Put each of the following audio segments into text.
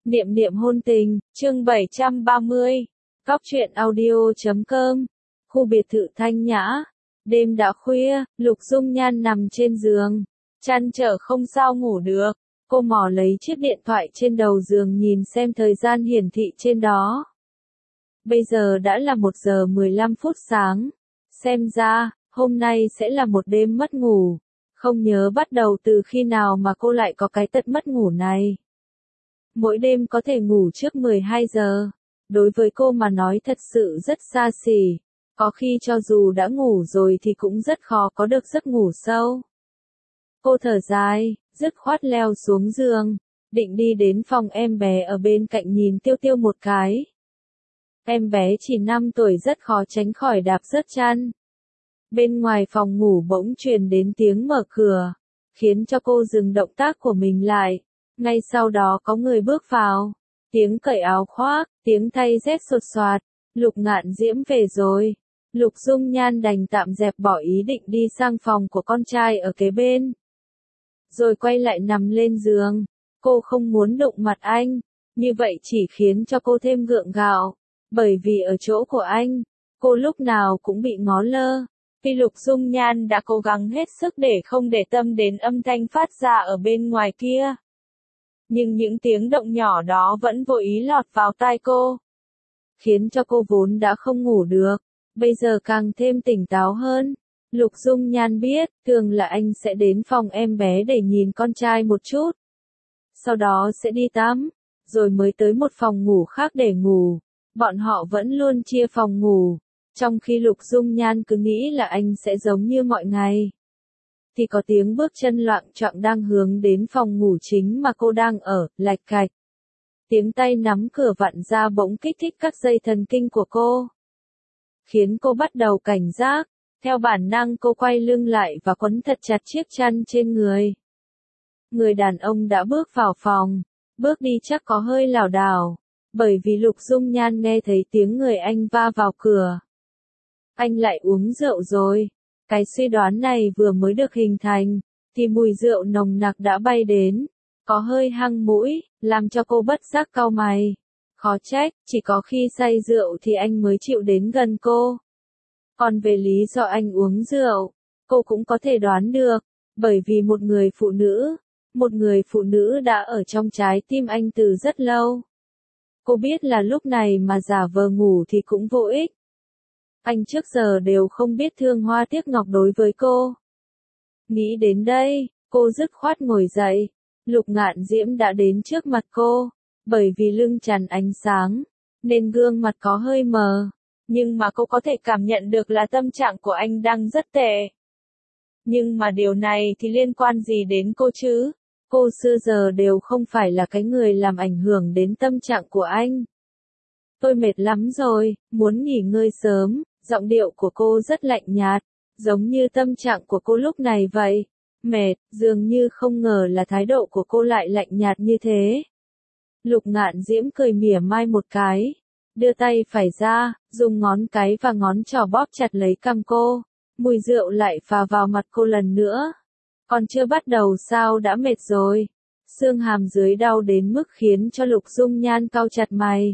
Niệm niệm hôn tình, chương 730. Góc truyện audio.com. Khu biệt thự thanh nhã. Đêm đã khuya, Lục Dung Nhan nằm trên giường, trăn trở không sao ngủ được. Cô mò lấy chiếc điện thoại trên đầu giường nhìn xem thời gian hiển thị trên đó. Bây giờ đã là 1 giờ 15 phút sáng. Xem ra, hôm nay sẽ là một đêm mất ngủ. Không nhớ bắt đầu từ khi nào mà cô lại có cái tật mất ngủ này. Mỗi đêm có thể ngủ trước 12 giờ. Đối với cô mà nói thật sự rất xa xỉ. Có khi cho dù đã ngủ rồi thì cũng rất khó có được giấc ngủ sâu. Cô thở dài, dứt khoát leo xuống giường, định đi đến phòng em bé ở bên cạnh nhìn Tiêu Tiêu một cái. Em bé chỉ 5 tuổi rất khó tránh khỏi đạp rớt chăn. Bên ngoài phòng ngủ bỗng truyền đến tiếng mở cửa, khiến cho cô dừng động tác của mình lại. Ngay sau đó có người bước vào, tiếng cởi áo khoác, tiếng thay dép sột soạt. Lục Ngạn Diễm về rồi. Lục Dung Nhan đành tạm dẹp bỏ ý định đi sang phòng của con trai ở kế bên. Rồi quay lại nằm lên giường. Cô không muốn đụng mặt anh, như vậy chỉ khiến cho cô thêm gượng gạo. Bởi vì ở chỗ của anh, cô lúc nào cũng bị ngó lơ. Khi Lục Dung Nhan đã cố gắng hết sức để không để tâm đến âm thanh phát ra ở bên ngoài kia. Nhưng những tiếng động nhỏ đó vẫn vô ý lọt vào tai cô. Khiến cho cô vốn đã không ngủ được, bây giờ càng thêm tỉnh táo hơn. Lục Dung Nhan biết, thường là anh sẽ đến phòng em bé để nhìn con trai một chút. Sau đó sẽ đi tắm, rồi mới tới một phòng ngủ khác để ngủ. Bọn họ vẫn luôn chia phòng ngủ, trong khi Lục Dung Nhan cứ nghĩ là anh sẽ giống như mọi ngày. Thì có tiếng bước chân loạng choạng đang hướng đến phòng ngủ chính mà cô đang ở, lạch cạch. Tiếng tay nắm cửa vặn ra bỗng kích thích các dây thần kinh của cô, khiến cô bắt đầu cảnh giác. Theo bản năng cô quay lưng lại và quấn thật chặt chiếc chăn trên người. Người đàn ông đã bước vào phòng, bước đi chắc có hơi lảo đảo, bởi vì Lục Dung Nhan nghe thấy tiếng người anh va vào cửa. Anh lại uống rượu rồi. Cái suy đoán này vừa mới được hình thành, thì mùi rượu nồng nặc đã bay đến, có hơi hăng mũi, làm cho cô bất giác cau mày. Khó trách, chỉ có khi say rượu thì anh mới chịu đến gần cô. Còn về lý do anh uống rượu, cô cũng có thể đoán được, bởi vì một người phụ nữ đã ở trong trái tim anh từ rất lâu. Cô biết là lúc này mà giả vờ ngủ thì cũng vô ích. Anh trước giờ đều không biết thương hoa tiếc ngọc đối với cô. Nghĩ đến đây, cô dứt khoát ngồi dậy. Lục Ngạn Diễm đã đến trước mặt cô, bởi vì lưng tràn ánh sáng, nên gương mặt có hơi mờ. Nhưng mà cô có thể cảm nhận được là tâm trạng của anh đang rất tệ. Nhưng mà điều này thì liên quan gì đến cô chứ? Cô xưa giờ đều không phải là cái người làm ảnh hưởng đến tâm trạng của anh. Tôi mệt lắm rồi, muốn nghỉ ngơi sớm. Giọng điệu của cô rất lạnh nhạt, giống như tâm trạng của cô lúc này vậy. Mệt, dường như không ngờ là thái độ của cô lại lạnh nhạt như thế. Lục Ngạn Diễm cười mỉa mai một cái, đưa tay phải ra, dùng ngón cái và ngón trỏ bóp chặt lấy cằm cô. Mùi rượu lại phả vào mặt cô lần nữa. Còn chưa bắt đầu sao đã mệt rồi. Xương hàm dưới đau đến mức khiến cho Lục Dung Nhan cau chặt mày.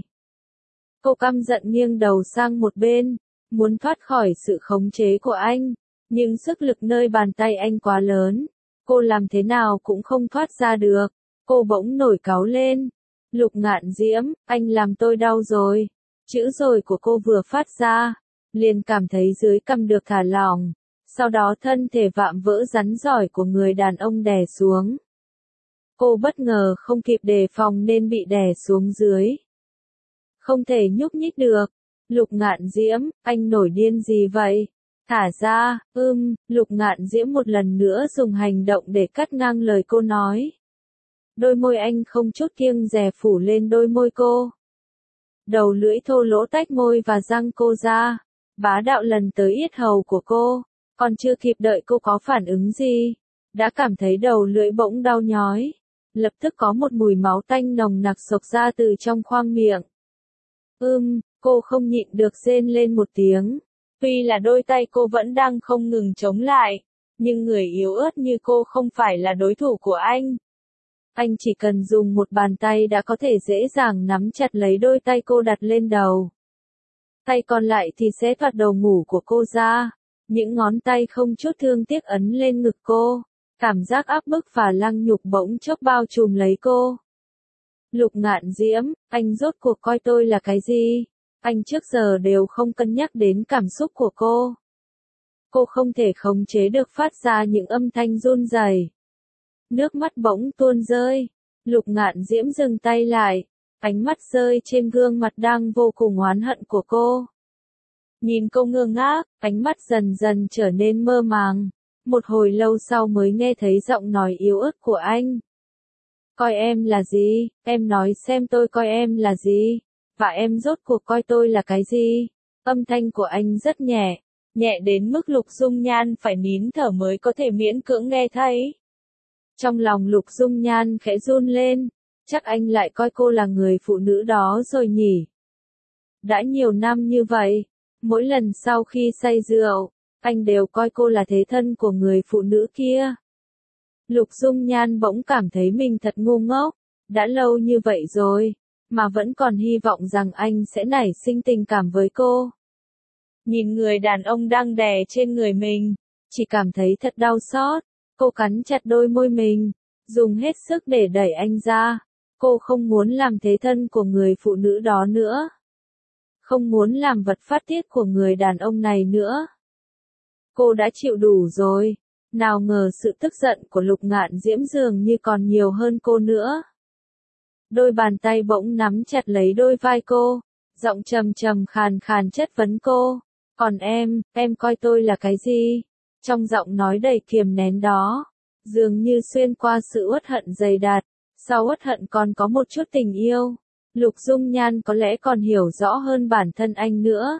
Cô căm giận nghiêng đầu sang một bên, muốn thoát khỏi sự khống chế của anh, nhưng sức lực nơi bàn tay anh quá lớn, cô làm thế nào cũng không thoát ra được. Cô bỗng nổi cáu lên. Lục Ngạn Diễm, anh làm tôi đau rồi. Chữ rồi của cô vừa phát ra, liền cảm thấy dưới cằm được thả lỏng, sau đó thân thể vạm vỡ rắn rỏi của người đàn ông đè xuống. Cô bất ngờ không kịp đề phòng nên bị đè xuống dưới. Không thể nhúc nhích được. Lục Ngạn Diễm, anh nổi điên gì vậy? Thả ra, Lục Ngạn Diễm một lần nữa dùng hành động để cắt ngang lời cô nói. Đôi môi anh không chút kiêng dè phủ lên đôi môi cô. Đầu lưỡi thô lỗ tách môi và răng cô ra, bá đạo lần tới yết hầu của cô, còn chưa kịp đợi cô có phản ứng gì, đã cảm thấy đầu lưỡi bỗng đau nhói. Lập tức có một mùi máu tanh nồng nặc xộc ra từ trong khoang miệng. Cô không nhịn được rên lên một tiếng. Tuy là đôi tay cô vẫn đang không ngừng chống lại, nhưng người yếu ớt như cô không phải là đối thủ của anh. Anh chỉ cần dùng một bàn tay đã có thể dễ dàng nắm chặt lấy đôi tay cô đặt lên đầu. Tay còn lại thì sẽ thoát đầu ngủ của cô ra. Những ngón tay không chút thương tiếc ấn lên ngực cô. Cảm giác áp bức và lăng nhục bỗng chốc bao trùm lấy cô. Lục Ngạn Diễm, anh rốt cuộc coi tôi là cái gì? Anh trước giờ đều không cân nhắc đến cảm xúc của cô. Cô không thể khống chế được phát ra những âm thanh run rẩy. Nước mắt bỗng tuôn rơi. Lục Ngạn Diễm dừng tay lại. Ánh mắt rơi trên gương mặt đang vô cùng oán hận của cô. Nhìn cô ngơ ngác, ánh mắt dần dần trở nên mơ màng. Một hồi lâu sau mới nghe thấy giọng nói yếu ớt của anh. Coi em là gì? Em nói xem tôi coi em là gì? Và em rốt cuộc coi tôi là cái gì? Âm thanh của anh rất nhẹ, nhẹ đến mức Lục Dung Nhan phải nín thở mới có thể miễn cưỡng nghe thấy. Trong lòng Lục Dung Nhan khẽ run lên, chắc anh lại coi cô là người phụ nữ đó rồi nhỉ? Đã nhiều năm như vậy, mỗi lần sau khi say rượu, anh đều coi cô là thế thân của người phụ nữ kia. Lục Dung Nhan bỗng cảm thấy mình thật ngu ngốc, đã lâu như vậy rồi, mà vẫn còn hy vọng rằng anh sẽ nảy sinh tình cảm với cô. Nhìn người đàn ông đang đè trên người mình, chỉ cảm thấy thật đau xót, cô cắn chặt đôi môi mình, dùng hết sức để đẩy anh ra. Cô không muốn làm thế thân của người phụ nữ đó nữa. Không muốn làm vật phát tiết của người đàn ông này nữa. Cô đã chịu đủ rồi. Nào ngờ sự tức giận của Lục Ngạn Diễm dường như còn nhiều hơn cô nữa. Đôi bàn tay bỗng nắm chặt lấy đôi vai cô, giọng trầm trầm khàn khàn chất vấn cô. Còn em coi tôi là cái gì? Trong giọng nói đầy kiềm nén đó, dường như xuyên qua sự uất hận dày đặc, sau uất hận còn có một chút tình yêu. Lục Dung Nhan có lẽ còn hiểu rõ hơn bản thân anh nữa.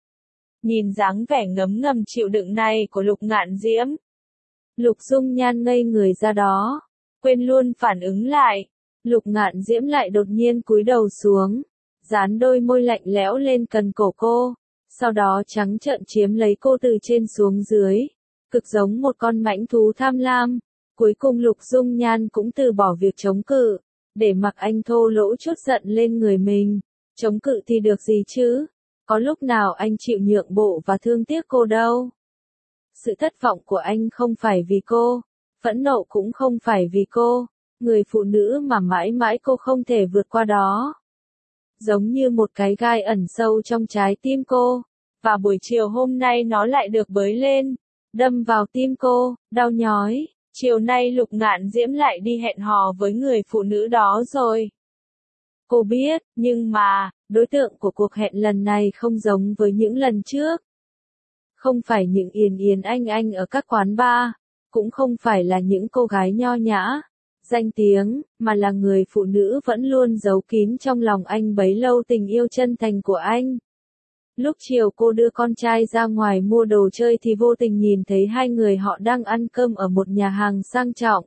Nhìn dáng vẻ ngấm ngầm chịu đựng này của Lục Ngạn Diễm, Lục Dung Nhan ngây người ra đó, quên luôn phản ứng lại. Lục Ngạn Diễm lại đột nhiên cúi đầu xuống, dán đôi môi lạnh lẽo lên cần cổ cô, sau đó trắng trợn chiếm lấy cô từ trên xuống dưới, cực giống một con mãnh thú tham lam. Cuối cùng Lục Dung Nhan cũng từ bỏ việc chống cự, để mặc anh thô lỗ trút giận lên người mình. Chống cự thì được gì chứ? Có lúc nào anh chịu nhượng bộ và thương tiếc cô đâu. Sự thất vọng của anh không phải vì cô, phẫn nộ cũng không phải vì cô, người phụ nữ mà mãi mãi cô không thể vượt qua đó. Giống như một cái gai ẩn sâu trong trái tim cô, và buổi chiều hôm nay nó lại được bới lên, đâm vào tim cô, đau nhói. Chiều nay Lục Ngạn Diễm lại đi hẹn hò với người phụ nữ đó rồi. Cô biết, nhưng mà, đối tượng của cuộc hẹn lần này không giống với những lần trước. Không phải những yến yến anh ở các quán bar, cũng không phải là những cô gái nho nhã, danh tiếng, mà là người phụ nữ vẫn luôn giấu kín trong lòng anh bấy lâu tình yêu chân thành của anh. Lúc chiều cô đưa con trai ra ngoài mua đồ chơi thì vô tình nhìn thấy hai người họ đang ăn cơm ở một nhà hàng sang trọng.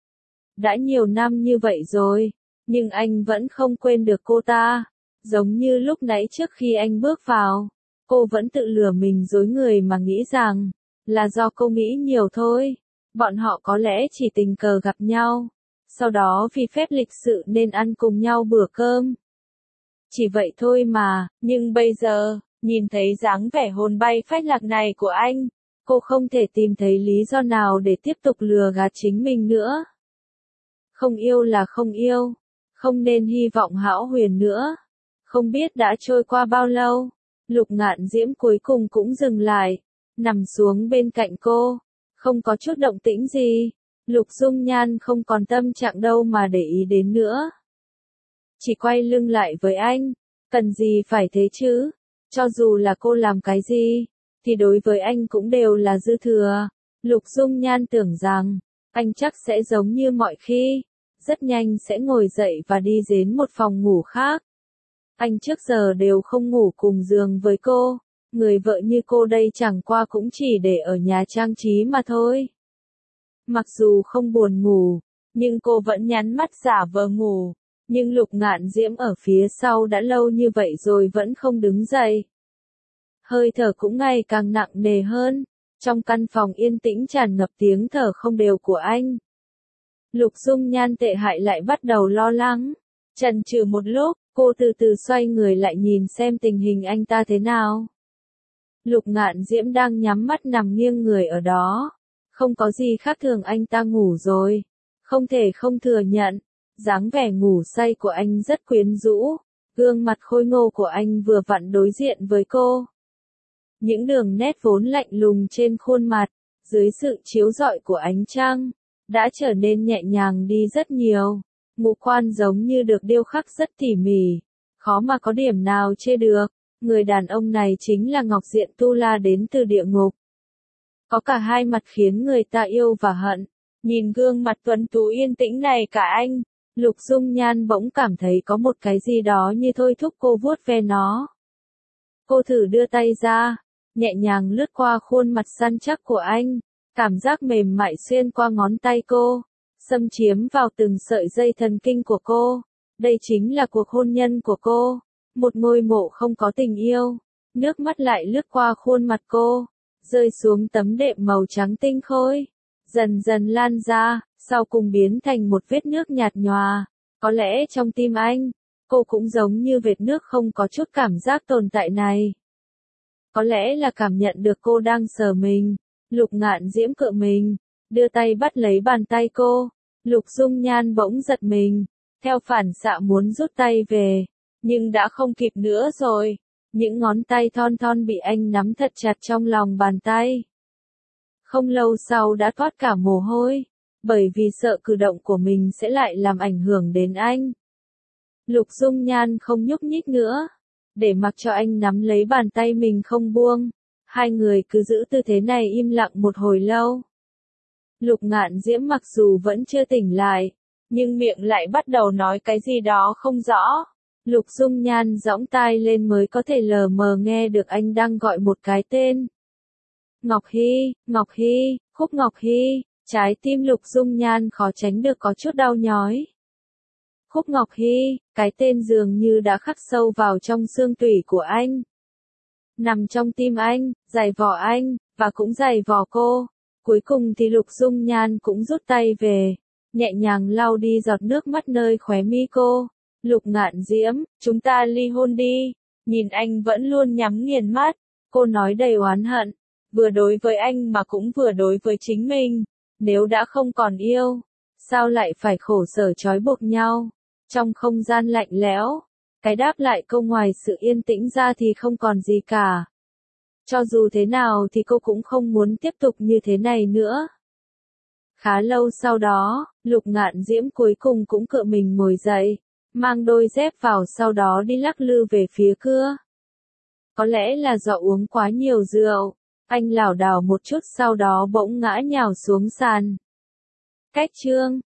Đã nhiều năm như vậy rồi, nhưng anh vẫn không quên được cô ta. Giống như lúc nãy trước khi anh bước vào, cô vẫn tự lừa mình dối người mà nghĩ rằng, là do cô nghĩ nhiều thôi. Bọn họ có lẽ chỉ tình cờ gặp nhau, sau đó vì phép lịch sự nên ăn cùng nhau bữa cơm. Chỉ vậy thôi mà, nhưng bây giờ, nhìn thấy dáng vẻ hồn bay phách lạc này của anh, cô không thể tìm thấy lý do nào để tiếp tục lừa gạt chính mình nữa. Không yêu là không yêu, không nên hy vọng hão huyền nữa. Không biết đã trôi qua bao lâu, Lục Ngạn Diễm cuối cùng cũng dừng lại, nằm xuống bên cạnh cô, không có chút động tĩnh gì. Lục Dung Nhan không còn tâm trạng đâu mà để ý đến nữa. Chỉ quay lưng lại với anh, cần gì phải thế chứ, cho dù là cô làm cái gì, thì đối với anh cũng đều là dư thừa. Lục Dung Nhan tưởng rằng, anh chắc sẽ giống như mọi khi, rất nhanh sẽ ngồi dậy và đi đến một phòng ngủ khác. Anh trước giờ đều không ngủ cùng giường với cô, người vợ như cô đây chẳng qua cũng chỉ để ở nhà trang trí mà thôi. Mặc dù không buồn ngủ, nhưng cô vẫn nhắm mắt giả vờ ngủ, nhưng Lục Ngạn Diễm ở phía sau đã lâu như vậy rồi vẫn không đứng dậy. Hơi thở cũng ngày càng nặng nề hơn, trong căn phòng yên tĩnh tràn ngập tiếng thở không đều của anh. Lục Dung Nhan tệ hại lại bắt đầu lo lắng. Chần chừ một lúc, cô từ từ xoay người lại nhìn xem tình hình anh ta thế nào. Lục Ngạn Diễm đang nhắm mắt nằm nghiêng người ở đó. Không có gì khác thường, anh ta ngủ rồi. Không thể không thừa nhận, dáng vẻ ngủ say của anh rất quyến rũ. Gương mặt khôi ngô của anh vừa vặn đối diện với cô. Những đường nét vốn lạnh lùng trên khuôn mặt, dưới sự chiếu rọi của ánh trăng, đã trở nên nhẹ nhàng đi rất nhiều. Ngũ quan giống như được điêu khắc rất tỉ mỉ, khó mà có điểm nào chê được. Người đàn ông này chính là Ngọc Diện Tu La đến từ địa ngục. Có cả hai mặt khiến người ta yêu và hận. Nhìn gương mặt tuấn tú yên tĩnh này cả anh, Lục Dung Nhan bỗng cảm thấy có một cái gì đó như thôi thúc cô vuốt ve nó. Cô thử đưa tay ra, nhẹ nhàng lướt qua khuôn mặt săn chắc của anh, cảm giác mềm mại xuyên qua ngón tay cô, xâm chiếm vào từng sợi dây thần kinh của cô. Đây chính là cuộc hôn nhân của cô, một ngôi mộ không có tình yêu. Nước mắt lại lướt qua khuôn mặt cô, rơi xuống tấm đệm màu trắng tinh khôi, dần dần lan ra, sau cùng biến thành một vết nước nhạt nhòa. Có lẽ trong tim anh, cô cũng giống như vệt nước không có chút cảm giác tồn tại này. Có lẽ là cảm nhận được cô đang sờ mình, Lục Ngạn Diễm cựa mình, đưa tay bắt lấy bàn tay cô. Lục Dung Nhan bỗng giật mình, theo phản xạ muốn rút tay về, nhưng đã không kịp nữa rồi. Những ngón tay thon thon bị anh nắm thật chặt trong lòng bàn tay. Không lâu sau đã toát cả mồ hôi, bởi vì sợ cử động của mình sẽ lại làm ảnh hưởng đến anh. Lục Dung Nhan không nhúc nhích nữa, để mặc cho anh nắm lấy bàn tay mình không buông. Hai người cứ giữ tư thế này im lặng một hồi lâu. Lục Ngạn Diễm mặc dù vẫn chưa tỉnh lại, nhưng miệng lại bắt đầu nói cái gì đó không rõ. Lục Dung Nhan giõng tai lên mới có thể lờ mờ nghe được anh đang gọi một cái tên. Ngọc Hy, Ngọc Hy, Khúc Ngọc Hy. Trái tim Lục Dung Nhan khó tránh được có chút đau nhói. Khúc Ngọc Hy, cái tên dường như đã khắc sâu vào trong xương tủy của anh. Nằm trong tim anh, giày vò anh, và cũng giày vò cô. Cuối cùng thì Lục Dung Nhan cũng rút tay về, nhẹ nhàng lau đi giọt nước mắt nơi khóe mi cô. Lục Ngạn Diễm, chúng ta ly hôn đi. Nhìn anh vẫn luôn nhắm nghiền mắt, cô nói đầy oán hận. Vừa đối với anh mà cũng vừa đối với chính mình. Nếu đã không còn yêu, sao lại phải khổ sở trói buộc nhau? Trong không gian lạnh lẽo, cái đáp lại câu ngoài sự yên tĩnh ra thì không còn gì cả. Cho dù thế nào thì cô cũng không muốn tiếp tục như thế này nữa. Khá lâu sau đó, Lục Ngạn Diễm cuối cùng cũng cựa mình ngồi dậy, mang đôi dép vào sau đó đi lắc lư về phía cửa. Có lẽ là do uống quá nhiều rượu, anh lảo đảo một chút sau đó bỗng ngã nhào xuống sàn. Cách chương